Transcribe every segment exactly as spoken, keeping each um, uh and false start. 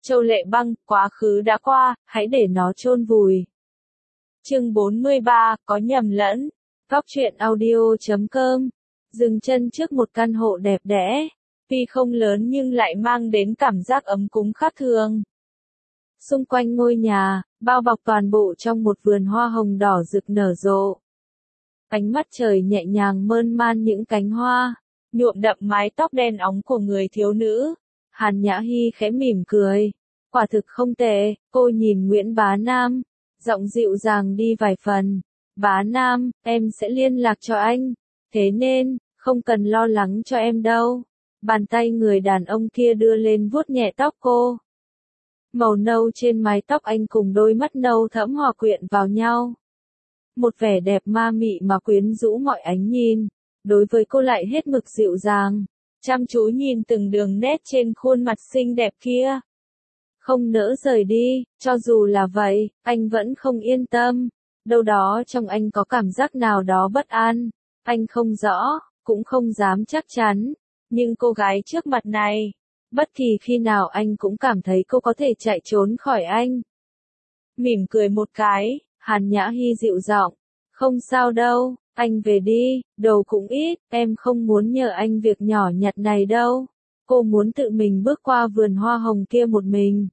Châu Lệ Băng, quá khứ đã qua, hãy để nó chôn vùi. Chương bốn mươi ba, có nhầm lẫn. Góc truyện audio chấm com. Dừng chân trước một căn hộ đẹp đẽ, tuy không lớn nhưng lại mang đến cảm giác ấm cúng khác thường. Xung quanh ngôi nhà, bao bọc toàn bộ trong một vườn hoa hồng đỏ rực nở rộ. Ánh mắt trời nhẹ nhàng mơn man những cánh hoa, nhuộm đậm mái tóc đen óng của người thiếu nữ. Hàn Nhã Hi khẽ mỉm cười. Quả thực không tệ, cô nhìn Nguyễn Bá Nam, giọng dịu dàng đi vài phần. Bá Nam, em sẽ liên lạc cho anh, thế nên, không cần lo lắng cho em đâu. Bàn tay người đàn ông kia đưa lên vuốt nhẹ tóc cô. Màu nâu trên mái tóc anh cùng đôi mắt nâu thẫm hòa quyện vào nhau. Một vẻ đẹp ma mị mà quyến rũ mọi ánh nhìn, đối với cô lại hết mực dịu dàng, chăm chú nhìn từng đường nét trên khuôn mặt xinh đẹp kia. Không nỡ rời đi, cho dù là vậy, anh vẫn không yên tâm. Đâu đó trong anh có cảm giác nào đó bất an. Anh không rõ, cũng không dám chắc chắn. Nhưng cô gái trước mặt này, bất kỳ khi nào anh cũng cảm thấy cô có thể chạy trốn khỏi anh. Mỉm cười một cái, Hàn Nhã Hi dịu giọng. Không sao đâu, anh về đi, đồ cũng ít, em không muốn nhờ anh việc nhỏ nhặt này đâu. Cô muốn tự mình bước qua vườn hoa hồng kia một mình.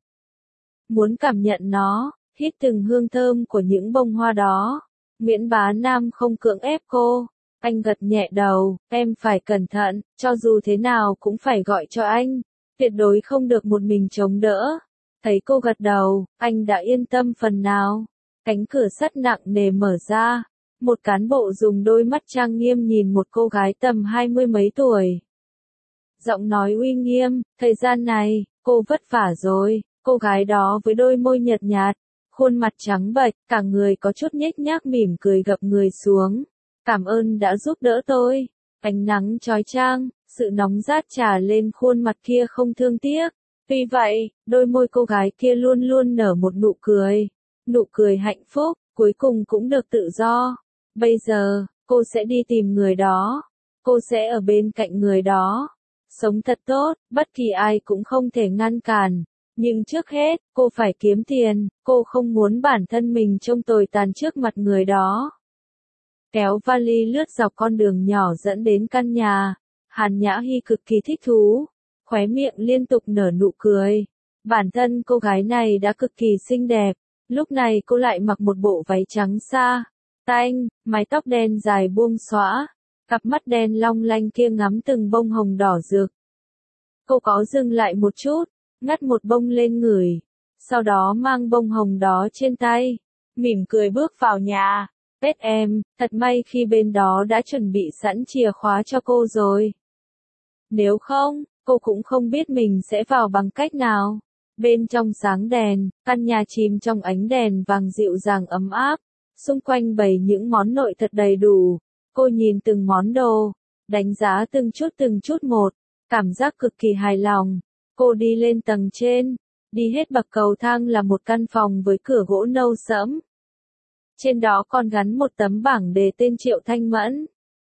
Muốn cảm nhận nó, hít từng hương thơm của những bông hoa đó. Nguyễn Bá Nam không cưỡng ép cô. Anh gật nhẹ đầu, em phải cẩn thận, cho dù thế nào cũng phải gọi cho anh. Tuyệt đối không được một mình chống đỡ. Thấy cô gật đầu, anh đã yên tâm phần nào. Cánh cửa sắt nặng nề mở ra. Một cán bộ dùng đôi mắt trang nghiêm nhìn một cô gái tầm hai mươi mấy tuổi. Giọng nói uy nghiêm, thời gian này, cô vất vả rồi. Cô gái đó với đôi môi nhợt nhạt, khuôn mặt trắng bệch, cả người có chút nhếch nhác mỉm cười gập người xuống. Cảm ơn đã giúp đỡ tôi. Ánh nắng chói chang, sự nóng rát trà lên khuôn mặt kia không thương tiếc. Tuy vậy, đôi môi cô gái kia luôn luôn nở một nụ cười. Nụ cười hạnh phúc, cuối cùng cũng được tự do. Bây giờ, cô sẽ đi tìm người đó. Cô sẽ ở bên cạnh người đó. Sống thật tốt, bất kỳ ai cũng không thể ngăn cản. Nhưng trước hết, cô phải kiếm tiền, cô không muốn bản thân mình trông tồi tàn trước mặt người đó. Kéo vali lướt dọc con đường nhỏ dẫn đến căn nhà. Hàn Nhã Hi cực kỳ thích thú, khóe miệng liên tục nở nụ cười. Bản thân cô gái này đã cực kỳ xinh đẹp, lúc này cô lại mặc một bộ váy trắng sa tanh, mái tóc đen dài buông xõa, cặp mắt đen long lanh kia ngắm từng bông hồng đỏ rực. Cô có dừng lại một chút, ngắt một bông lên ngửi, sau đó mang bông hồng đó trên tay, mỉm cười bước vào nhà. Pet em, thật may khi bên đó đã chuẩn bị sẵn chìa khóa cho cô rồi. Nếu không, cô cũng không biết mình sẽ vào bằng cách nào. Bên trong sáng đèn, căn nhà chìm trong ánh đèn vàng dịu dàng ấm áp, xung quanh bày những món nội thật đầy đủ. Cô nhìn từng món đồ, đánh giá từng chút từng chút một, cảm giác cực kỳ hài lòng. Cô đi lên tầng trên, đi hết bậc cầu thang là một căn phòng với cửa gỗ nâu sẫm. Trên đó còn gắn một tấm bảng đề tên Triệu Thanh Mẫn.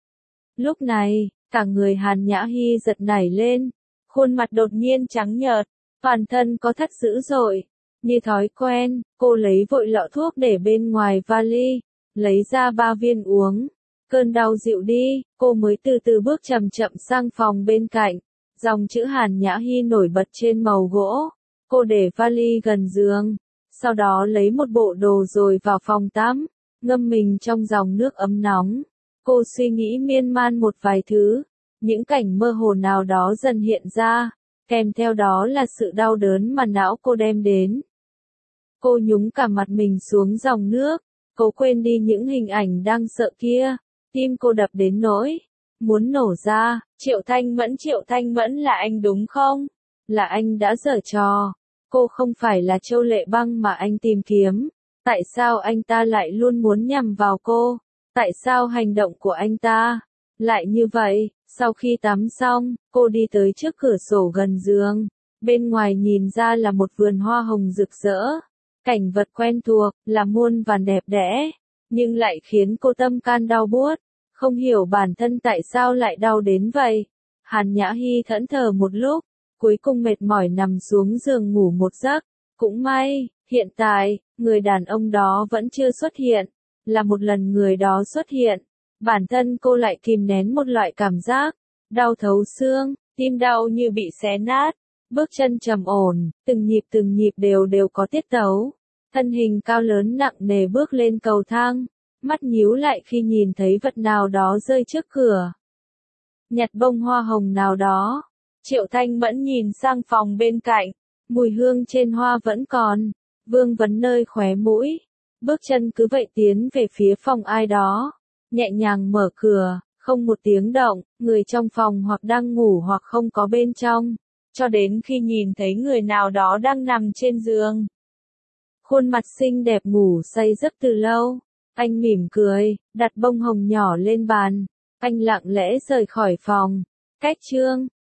Lúc này, cả người Hàn Nhã Hi giật nảy lên, khuôn mặt đột nhiên trắng nhợt, toàn thân có thắt dữ dội. Như thói quen, cô lấy vội lọ thuốc để bên ngoài vali, lấy ra ba viên uống. Cơn đau dịu đi, cô mới từ từ bước chậm chậm sang phòng bên cạnh. Dòng chữ Hàn Nhã Hi nổi bật trên màu gỗ. Cô để vali gần giường, sau đó lấy một bộ đồ rồi vào phòng tắm, ngâm mình trong dòng nước ấm nóng. Cô suy nghĩ miên man một vài thứ, những cảnh mơ hồ nào đó dần hiện ra, kèm theo đó là sự đau đớn mà não cô đem đến. Cô nhúng cả mặt mình xuống dòng nước, cố quên đi những hình ảnh đang sợ kia, tim cô đập đến nỗi muốn nổ ra. Triệu Thanh Mẫn, Triệu Thanh Mẫn là anh đúng không? Là anh đã giở trò. Cô không phải là Châu Lệ Băng mà anh tìm kiếm. Tại sao anh ta lại luôn muốn nhằm vào cô? Tại sao hành động của anh ta lại như vậy? Sau khi tắm xong, cô đi tới trước cửa sổ gần giường. Bên ngoài nhìn ra là một vườn hoa hồng rực rỡ. Cảnh vật quen thuộc, là muôn vàn đẹp đẽ, nhưng lại khiến cô tâm can đau buốt. Không hiểu bản thân tại sao lại đau đến vậy. Hàn Nhã Hi thẫn thờ một lúc, cuối cùng mệt mỏi nằm xuống giường ngủ một giấc. Cũng may, hiện tại, người đàn ông đó vẫn chưa xuất hiện. Là một lần người đó xuất hiện, bản thân cô lại kìm nén một loại cảm giác đau thấu xương, tim đau như bị xé nát. Bước chân trầm ổn, từng nhịp từng nhịp đều đều có tiết tấu. Thân hình cao lớn nặng nề bước lên cầu thang, mắt nhíu lại khi nhìn thấy vật nào đó rơi trước cửa. Nhặt bông hoa hồng nào đó. Triệu Thanh Mẫn nhìn sang phòng bên cạnh, mùi hương trên hoa vẫn còn, vương vấn nơi khóe mũi. Bước chân cứ vậy tiến về phía phòng ai đó, nhẹ nhàng mở cửa, không một tiếng động, người trong phòng hoặc đang ngủ hoặc không có bên trong, cho đến khi nhìn thấy người nào đó đang nằm trên giường. Khuôn mặt xinh đẹp ngủ say giấc từ lâu, anh mỉm cười, đặt bông hồng nhỏ lên bàn, anh lặng lẽ rời khỏi phòng. Cách chương